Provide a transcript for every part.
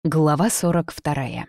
Глава 42.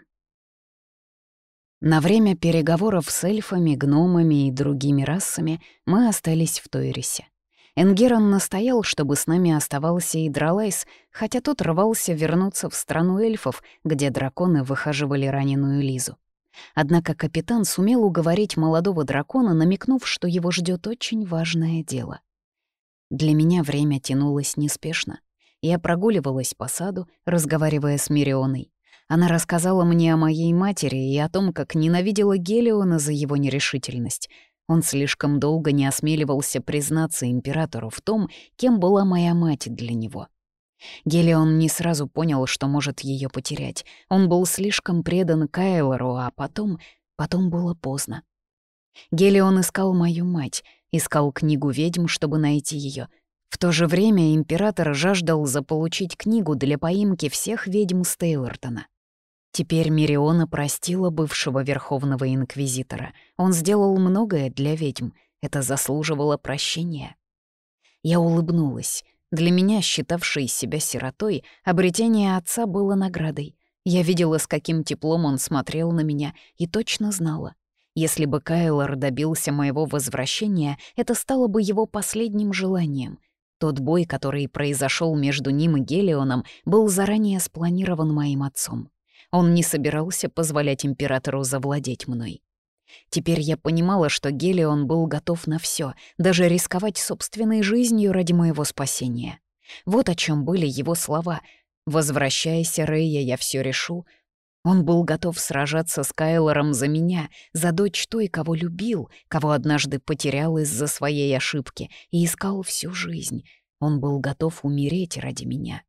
На время переговоров с эльфами, гномами и другими расами мы остались в Тойрисе. Энгерон настоял, чтобы с нами оставался и Дралайс, хотя тот рвался вернуться в страну эльфов, где драконы выхаживали раненую Лизу. Однако капитан сумел уговорить молодого дракона, намекнув, что его ждет очень важное дело. Для меня время тянулось неспешно. Я прогуливалась по саду, разговаривая с Мирионой. Она рассказала мне о моей матери и о том, как ненавидела Гелиона за его нерешительность. Он слишком долго не осмеливался признаться императору в том, кем была моя мать для него. Гелион не сразу понял, что может ее потерять. Он был слишком предан Кайлору, а потом было поздно. Гелион искал мою мать, искал книгу ведьм, чтобы найти ее. В то же время император жаждал заполучить книгу для поимки всех ведьм Стейлортона. Теперь Мириона простила бывшего верховного инквизитора. Он сделал многое для ведьм. Это заслуживало прощения. Я улыбнулась. Для меня, считавшей себя сиротой, обретение отца было наградой. Я видела, с каким теплом он смотрел на меня, и точно знала. Если бы Кайлор добился моего возвращения, это стало бы его последним желанием. Тот бой, который произошел между ним и Гелионом, был заранее спланирован моим отцом. Он не собирался позволять императору завладеть мной. Теперь я понимала, что Гелион был готов на все, даже рисковать собственной жизнью ради моего спасения. Вот о чем были его слова. «Возвращайся, Рейя, я все решу». Он был готов сражаться с Кайлором за меня, за дочь той, кого любил, кого однажды потерял из-за своей ошибки и искал всю жизнь. Он был готов умереть ради меня.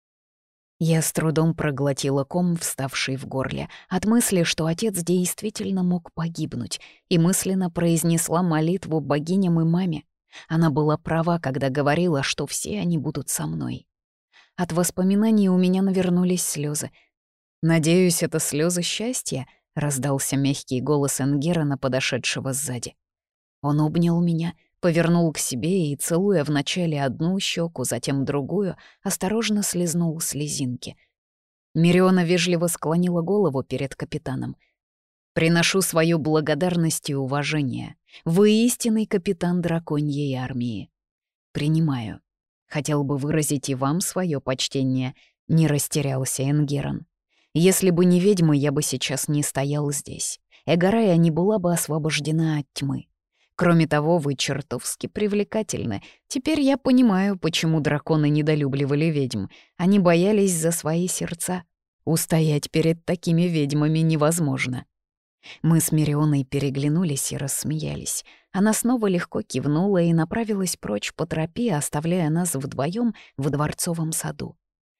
Я с трудом проглотила ком, вставший в горле, от мысли, что отец действительно мог погибнуть, и мысленно произнесла молитву богиням и маме. Она была права, когда говорила, что все они будут со мной. От воспоминаний у меня навернулись слезы. «Надеюсь, это слезы счастья», — раздался мягкий голос Энгерона, подошедшего сзади. Он обнял меня, повернул к себе и, целуя вначале одну щеку, затем другую, осторожно слезнул слезинки. Мириона вежливо склонила голову перед капитаном. «Приношу свою благодарность и уважение. Вы истинный капитан драконьей армии. Принимаю. Хотел бы выразить и вам свое почтение», — не растерялся Энгерон. «Если бы не ведьмы, я бы сейчас не стоял здесь. Эгорая не была бы освобождена от тьмы. Кроме того, вы чертовски привлекательны. Теперь я понимаю, почему драконы недолюбливали ведьм. Они боялись за свои сердца. Устоять перед такими ведьмами невозможно». Мы с Мирионой переглянулись и рассмеялись. Она снова легко кивнула и направилась прочь по тропе, оставляя нас вдвоем в дворцовом саду.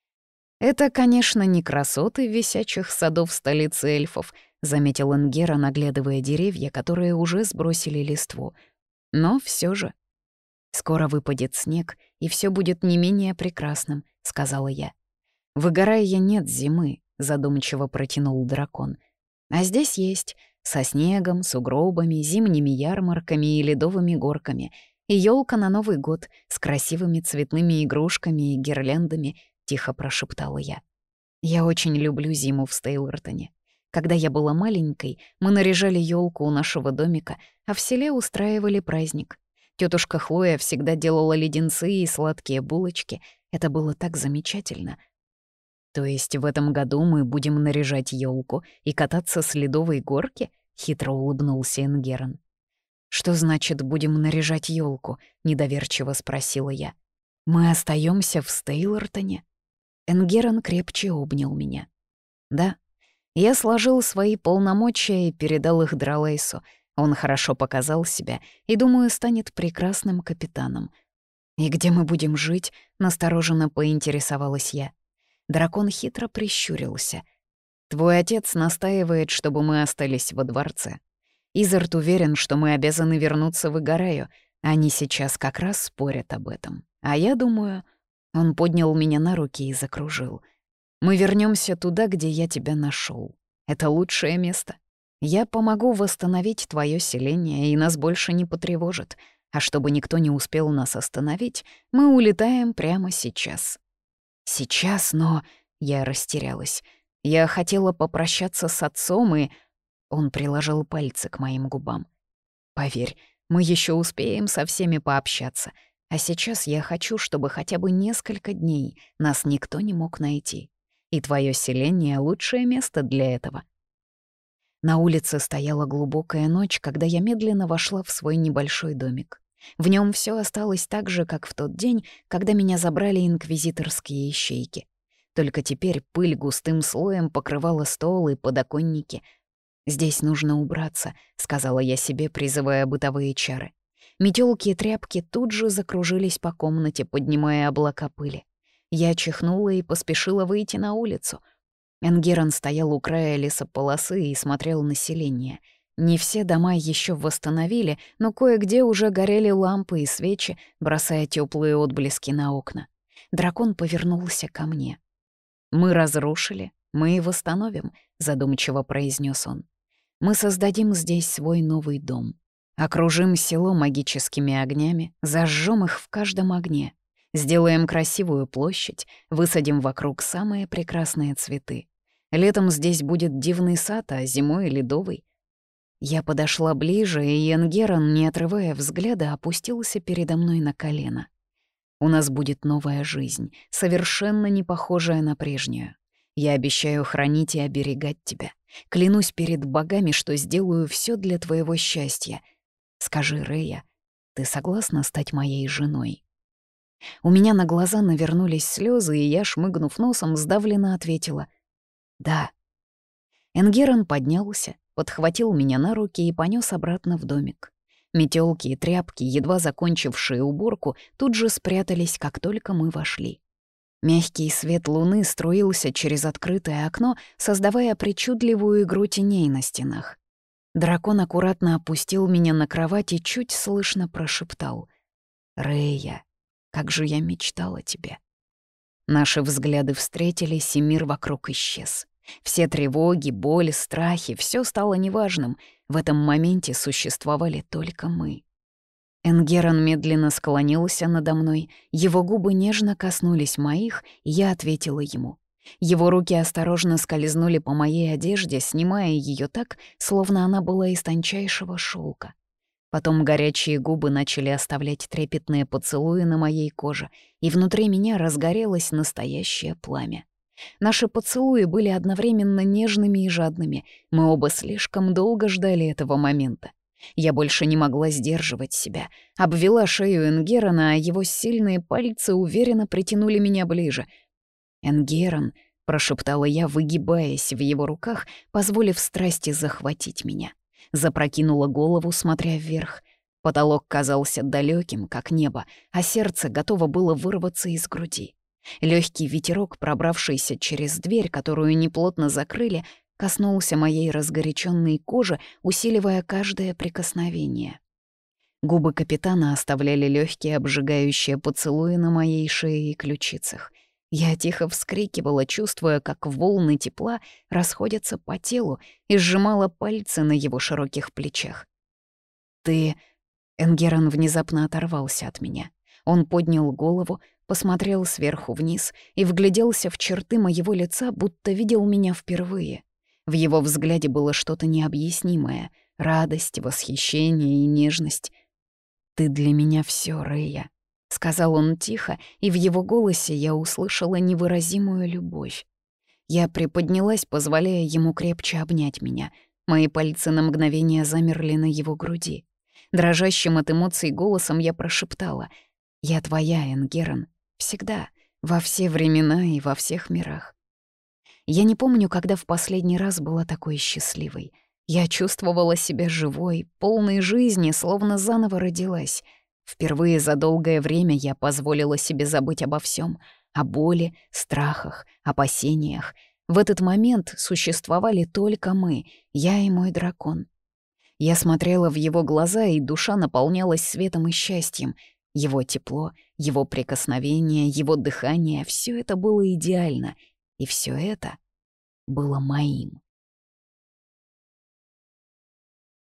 «Это, конечно, не красоты висячих садов столицы эльфов», — заметил Энгера, наглядывая деревья, которые уже сбросили листву. «Но все же...» «Скоро выпадет снег, и все будет не менее прекрасным», — сказала я. «В Игорайе нет зимы», — задумчиво протянул дракон. «А здесь есть, со снегом, сугробами, зимними ярмарками и ледовыми горками, и елка на Новый год с красивыми цветными игрушками и гирляндами», — тихо прошептала я. «Я очень люблю зиму в Стейлортоне. Когда я была маленькой, мы наряжали елку у нашего домика, а в селе устраивали праздник. Тетушка Хлоя всегда делала леденцы и сладкие булочки. Это было так замечательно». «То есть в этом году мы будем наряжать елку и кататься с ледовой горки?» — хитро улыбнулся Энгерон. «Что значит «будем наряжать елку? Недоверчиво спросила я. «Мы остаемся в Стейлортоне?» Энгерон крепче обнял меня. «Да, я сложил свои полномочия и передал их Дралайсу. Он хорошо показал себя и, думаю, станет прекрасным капитаном». «И где мы будем жить?» — настороженно поинтересовалась я. Дракон хитро прищурился. «Твой отец настаивает, чтобы мы остались во дворце. Изард уверен, что мы обязаны вернуться в Игораю. Они сейчас как раз спорят об этом. А я думаю...» Он поднял меня на руки и закружил. «Мы вернемся туда, где я тебя нашел. Это лучшее место. Я помогу восстановить твое селение, и нас больше не потревожит. А чтобы никто не успел нас остановить, мы улетаем прямо сейчас». «Сейчас, но...» — я растерялась. Я хотела попрощаться с отцом, и...» Он приложил пальцы к моим губам. «Поверь, мы еще успеем со всеми пообщаться. А сейчас я хочу, чтобы хотя бы несколько дней нас никто не мог найти. И твое селение — лучшее место для этого». На улице стояла глубокая ночь, когда я медленно вошла в свой небольшой домик. В нем все осталось так же, как в тот день, когда меня забрали инквизиторские ищейки. Только теперь пыль густым слоем покрывала стол и подоконники. «Здесь нужно убраться», — сказала я себе, призывая бытовые чары. Метёлки и тряпки тут же закружились по комнате, поднимая облака пыли. Я чихнула и поспешила выйти на улицу. Энгерон стоял у края лесополосы и смотрел на селение. Не все дома еще восстановили, но кое-где уже горели лампы и свечи, бросая теплые отблески на окна. Дракон повернулся ко мне. «Мы разрушили, мы и восстановим», — задумчиво произнес он. «Мы создадим здесь свой новый дом. Окружим село магическими огнями, зажжем их в каждом огне. Сделаем красивую площадь, высадим вокруг самые прекрасные цветы. Летом здесь будет дивный сад, а зимой — ледовый». Я подошла ближе, и Энгерон, не отрывая взгляда, опустился передо мной на колено. «У нас будет новая жизнь, совершенно не похожая на прежнюю. Я обещаю хранить и оберегать тебя. Клянусь перед богами, что сделаю все для твоего счастья. Скажи, Рея, ты согласна стать моей женой?» У меня на глаза навернулись слезы, и я, шмыгнув носом, сдавленно ответила «да». Энгерон поднялся, подхватил меня на руки и понес обратно в домик. Метелки и тряпки, едва закончившие уборку, тут же спрятались, как только мы вошли. Мягкий свет луны струился через открытое окно, создавая причудливую игру теней на стенах. Дракон аккуратно опустил меня на кровать и чуть слышно прошептал: «Рея, как же я мечтал о тебе». Наши взгляды встретились, и мир вокруг исчез. Все тревоги, боль, страхи — все стало неважным. В этом моменте существовали только мы. Энгерон медленно склонился надо мной, его губы нежно коснулись моих, и я ответила ему. Его руки осторожно скользнули по моей одежде, снимая ее так, словно она была из тончайшего шелка. Потом горячие губы начали оставлять трепетные поцелуи на моей коже, и внутри меня разгорелось настоящее пламя. Наши поцелуи были одновременно нежными и жадными. Мы оба слишком долго ждали этого момента. Я больше не могла сдерживать себя. Обвела шею Энгерона, а его сильные пальцы уверенно притянули меня ближе. «Энгерон», — прошептала я, выгибаясь в его руках, позволив страсти захватить меня. Запрокинула голову, смотря вверх. Потолок казался далеким, как небо, а сердце готово было вырваться из груди. Легкий ветерок, пробравшийся через дверь, которую неплотно закрыли, коснулся моей разгоряченной кожи, усиливая каждое прикосновение. Губы капитана оставляли легкие обжигающие поцелуи на моей шее и ключицах. Я тихо вскрикивала, чувствуя, как волны тепла расходятся по телу, и сжимала пальцы на его широких плечах. «Ты...» Энгерон внезапно оторвался от меня. Он поднял голову, посмотрел сверху вниз и вгляделся в черты моего лица, будто видел меня впервые. В его взгляде было что-то необъяснимое — радость, восхищение и нежность. «Ты для меня всё, Рея», — сказал он тихо, и в его голосе я услышала невыразимую любовь. Я приподнялась, позволяя ему крепче обнять меня. Мои пальцы на мгновение замерли на его груди. Дрожащим от эмоций голосом я прошептала: «Я твоя, Энгерон, всегда, во все времена и во всех мирах». Я не помню, когда в последний раз была такой счастливой. Я чувствовала себя живой, полной жизни, словно заново родилась. Впервые за долгое время я позволила себе забыть обо всем: о боли, страхах, опасениях. В этот момент существовали только мы, я и мой дракон. Я смотрела в его глаза, и душа наполнялась светом и счастьем. Его тепло, его прикосновение, его дыхание — все это было идеально, и все это было моим.